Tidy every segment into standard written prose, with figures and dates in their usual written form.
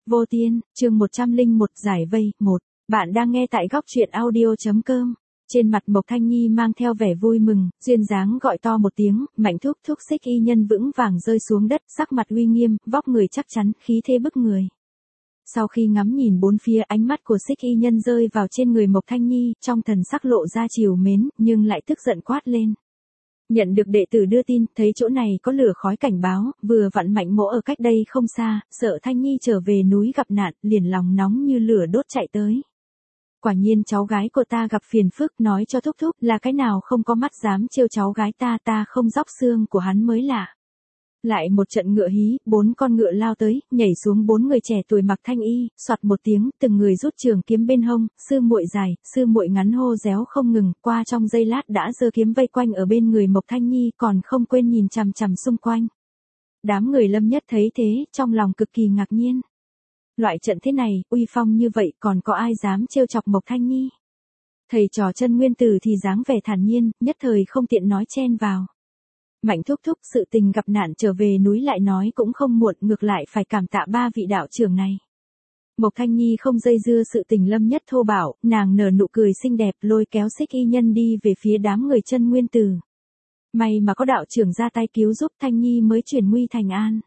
Vô Tiên, chương 101 giải vây, 1. Bạn đang nghe tại góc truyện audio.com. Trên mặt Mộc Thanh Nhi mang theo vẻ vui mừng, duyên dáng gọi to một tiếng, Mạnh thúc thúc. Xích y nhân vững vàng rơi xuống đất, sắc mặt uy nghiêm, vóc người chắc chắn, khí thế bức người. Sau khi ngắm nhìn bốn phía, ánh mắt của Xích y nhân rơi vào trên người Mộc Thanh Nhi, trong thần sắc lộ ra trìu mến, nhưng lại tức giận quát lên. Nhận được đệ tử đưa tin, thấy chỗ này có lửa khói cảnh báo, vừa vặn Mạnh mỗ ở cách đây không xa, sợ Thanh Nhi trở về núi gặp nạn, liền lòng nóng như lửa đốt chạy tới. Quả nhiên cháu gái của ta gặp phiền phức, nói cho thúc thúc là cái nào không có mắt dám trêu cháu gái ta không róc xương của hắn mới lạ. Lại một trận ngựa hí, 4 con ngựa lao tới, nhảy xuống 4 người trẻ tuổi mặc thanh y, soạt một tiếng, từng người rút trường kiếm bên hông, sư muội dài, sư muội ngắn hô réo không ngừng, qua trong giây lát đã giơ kiếm vây quanh ở bên người Mộc Thanh Nhi, còn không quên nhìn chằm chằm xung quanh. Đám người Lâm Nhất thấy thế, trong lòng cực kỳ ngạc nhiên. Loại trận thế này, uy phong như vậy, còn có ai dám trêu chọc Mộc Thanh Nhi? Thầy trò Chân Nguyên Tử thì dáng vẻ thản nhiên, nhất thời không tiện nói chen vào. Mạnh thúc thúc, sự tình gặp nạn trở về núi lại nói cũng không muộn, ngược lại phải cảm tạ 3 vị đạo trưởng này. Mộc Thanh Nhi không dây dưa sự tình Lâm Nhất thô bạo, nàng nở nụ cười xinh đẹp, lôi kéo Xích y nhân đi về phía đám người Chân Nguyên Tử. May mà có đạo trưởng ra tay cứu giúp, Thanh Nhi mới chuyển nguy thành an.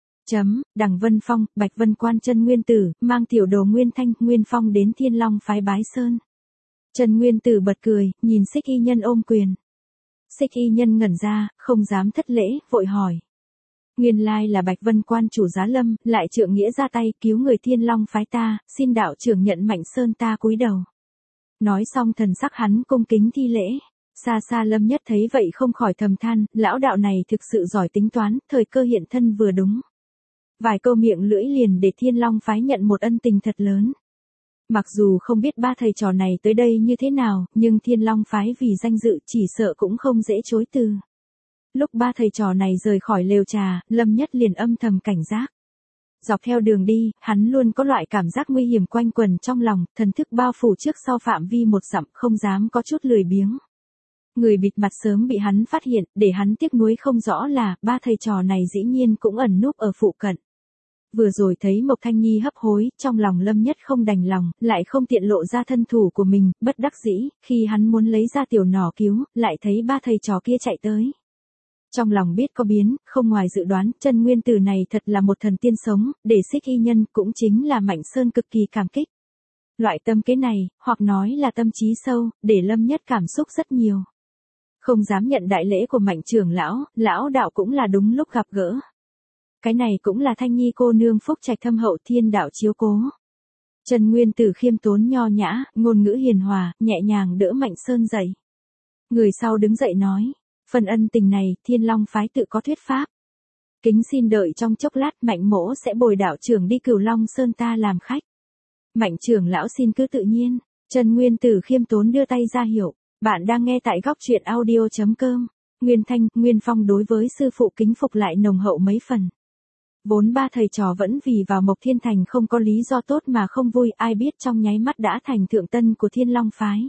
Đằng Vân Phong, Bạch Vân Quan Chân Nguyên Tử, mang tiểu đồ Nguyên Thanh, Nguyên Phong đến Thiên Long phái bái sơn. Chân Nguyên Tử bật cười, nhìn Xích y nhân ôm quyền. Xích y nhân ngẩn ra, không dám thất lễ, vội hỏi. Nguyên lai là Bạch Vân Quan chủ giá Lâm, lại trượng nghĩa ra tay cứu người Thiên Long phái ta, xin đạo trưởng nhận Mạnh Sơn ta cúi đầu. Nói xong thần sắc hắn cung kính thi lễ. Xa xa Lâm Nhất thấy vậy không khỏi thầm than, lão đạo này thực sự giỏi tính toán, thời cơ hiện thân vừa đúng. Vài câu miệng lưỡi liền để Thiên Long phái nhận một ân tình thật lớn. Mặc dù không biết 3 thầy trò này tới đây như thế nào, nhưng Thiên Long phái vì danh dự chỉ sợ cũng không dễ chối từ. Lúc 3 thầy trò này rời khỏi lều trà, Lâm Nhất liền âm thầm cảnh giác. Dọc theo đường đi, hắn luôn có loại cảm giác nguy hiểm quanh quẩn trong lòng, thần thức bao phủ trước sau phạm vi 1 dặm, không dám có chút lười biếng. Người bịt mặt sớm bị hắn phát hiện, để hắn tiếc nuối không rõ là 3 thầy trò này dĩ nhiên cũng ẩn núp ở phụ cận. Vừa rồi thấy Mộc Thanh Nhi hấp hối, trong lòng Lâm Nhất không đành lòng, lại không tiện lộ ra thân thủ của mình, bất đắc dĩ, khi hắn muốn lấy ra tiểu nỏ cứu, lại thấy 3 thầy trò kia chạy tới. Trong lòng biết có biến, không ngoài dự đoán, Chân Nguyên Tử này thật là một thần tiên sống, để Xích y nhân cũng chính là Mạnh Sơn cực kỳ cảm kích. Loại tâm kế này, hoặc nói là tâm trí sâu, để Lâm Nhất cảm xúc rất nhiều. Không dám nhận đại lễ của Mạnh trưởng lão đạo cũng là đúng lúc gặp gỡ. Cái này cũng là Thanh Nhi cô nương phúc trạch thâm hậu thiên đạo chiếu cố. Chân Nguyên Tử khiêm tốn nho nhã, ngôn ngữ hiền hòa, nhẹ nhàng đỡ Mạnh Sơn dậy. Người sau đứng dậy nói, phần ân tình này, Thiên Long phái tự có thuyết pháp. Kính xin đợi trong chốc lát, Mạnh mỗ sẽ bồi đạo trưởng đi Cửu Long Sơn ta làm khách. Mạnh trưởng lão xin cứ tự nhiên. Chân Nguyên Tử khiêm tốn đưa tay ra hiệu. Bạn đang nghe tại góc truyện audio.com. Nguyên Thanh, Nguyên Phong đối với sư phụ kính phục lại nồng hậu mấy phần. Vốn 3 thầy trò vẫn vì vào Mộc Thiên Thành không có lý do tốt mà không vui, ai biết trong nháy mắt đã thành thượng tân của Thiên Long phái.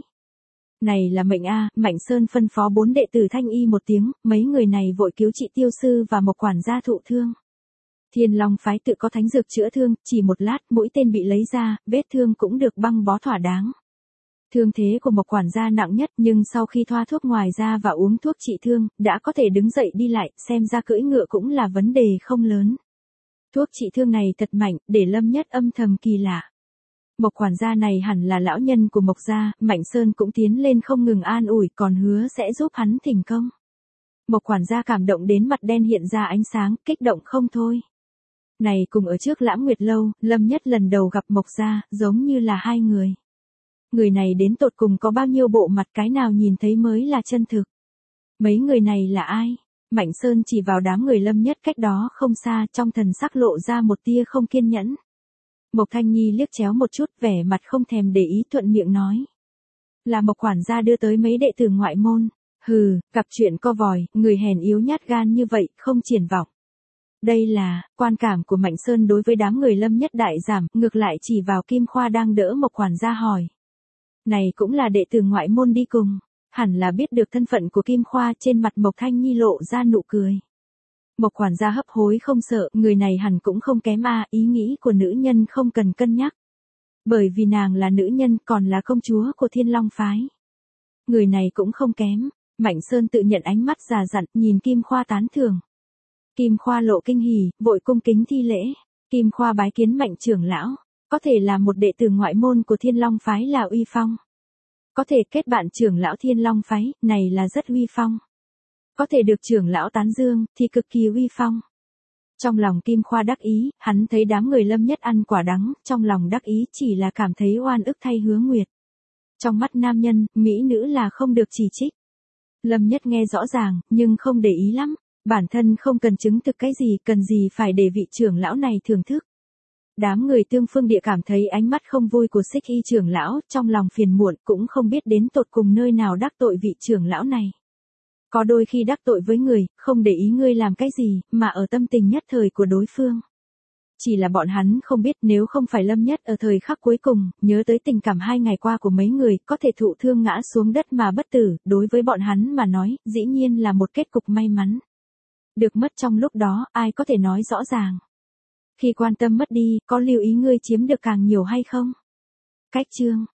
Này là mệnh a, Mạnh Sơn phân phó 4 đệ tử Thanh y một tiếng, mấy người này vội cứu trị tiêu sư và Mộc quản gia thụ thương. Thiên Long phái tự có thánh dược chữa thương, chỉ một lát mũi tên bị lấy ra, vết thương cũng được băng bó thỏa đáng. Thương thế của Mộc quản gia nặng nhất, nhưng sau khi thoa thuốc ngoài ra và uống thuốc trị thương, đã có thể đứng dậy đi lại, xem ra cưỡi ngựa cũng là vấn đề không lớn. Thuốc trị thương này thật mạnh, để Lâm Nhất âm thầm kỳ lạ. Mộc quản gia này hẳn là lão nhân của Mộc gia, Mạnh Sơn cũng tiến lên không ngừng an ủi, còn hứa sẽ giúp hắn thành công. Mộc quản gia cảm động đến mặt đen hiện ra ánh sáng, kích động không thôi. Này cùng ở trước Lãm Nguyệt lâu, Lâm Nhất lần đầu gặp Mộc gia, giống như là hai người. Người này đến tột cùng có bao nhiêu bộ mặt, cái nào nhìn thấy mới là chân thực. Mấy người này là ai? Mạnh Sơn chỉ vào đám người Lâm Nhất cách đó không xa, trong thần sắc lộ ra một tia không kiên nhẫn. Mộc Thanh Nhi liếc chéo một chút, vẻ mặt không thèm để ý, thuận miệng nói. Là Mộc quản gia đưa tới mấy đệ tử ngoại môn. Hừ, gặp chuyện co vòi, người hèn yếu nhát gan như vậy, không triển vọng. Đây là, quan cảm của Mạnh Sơn đối với đám người Lâm Nhất đại giảm, ngược lại chỉ vào Kim Khoa đang đỡ Mộc quản gia hỏi. Này cũng là đệ tử ngoại môn đi cùng. Hẳn là biết được thân phận của Kim Khoa, trên mặt Mộc Thanh Nhi lộ ra nụ cười. Mộc quản gia hấp hối không sợ, người này hẳn cũng không kém ý nghĩ của nữ nhân không cần cân nhắc. Bởi vì nàng là nữ nhân còn là công chúa của Thiên Long phái. Người này cũng không kém, Mạnh Sơn tự nhận ánh mắt già dặn, nhìn Kim Khoa tán thưởng. Kim Khoa lộ kinh hỉ, vội cung kính thi lễ. Kim Khoa bái kiến Mạnh trưởng lão, có thể là một đệ tử ngoại môn của Thiên Long phái là uy phong. Có thể kết bạn trưởng lão Thiên Long phái, này là rất uy phong. Có thể được trưởng lão tán dương, thì cực kỳ uy phong. Trong lòng Kim Khoa đắc ý, hắn thấy đám người Lâm Nhất ăn quả đắng, trong lòng đắc ý chỉ là cảm thấy oan ức thay Hứa Nguyệt. Trong mắt nam nhân, mỹ nữ là không được chỉ trích. Lâm Nhất nghe rõ ràng, nhưng không để ý lắm, bản thân không cần chứng thực cái gì, cần gì phải để vị trưởng lão này thưởng thức. Đám người Tương Phương Địa cảm thấy ánh mắt không vui của Xích Y trưởng lão, trong lòng phiền muộn, cũng không biết đến tột cùng nơi nào đắc tội vị trưởng lão này. Có đôi khi đắc tội với người, không để ý ngươi làm cái gì, mà ở tâm tình nhất thời của đối phương. Chỉ là bọn hắn không biết nếu không phải Lâm Nhất ở thời khắc cuối cùng, nhớ tới tình cảm 2 ngày qua của mấy người, có thể thụ thương ngã xuống đất mà bất tử, đối với bọn hắn mà nói, dĩ nhiên là một kết cục may mắn. Được mất trong lúc đó, ai có thể nói rõ ràng. Khi quan tâm mất đi, có lưu ý ngươi chiếm được càng nhiều hay không? Cách chương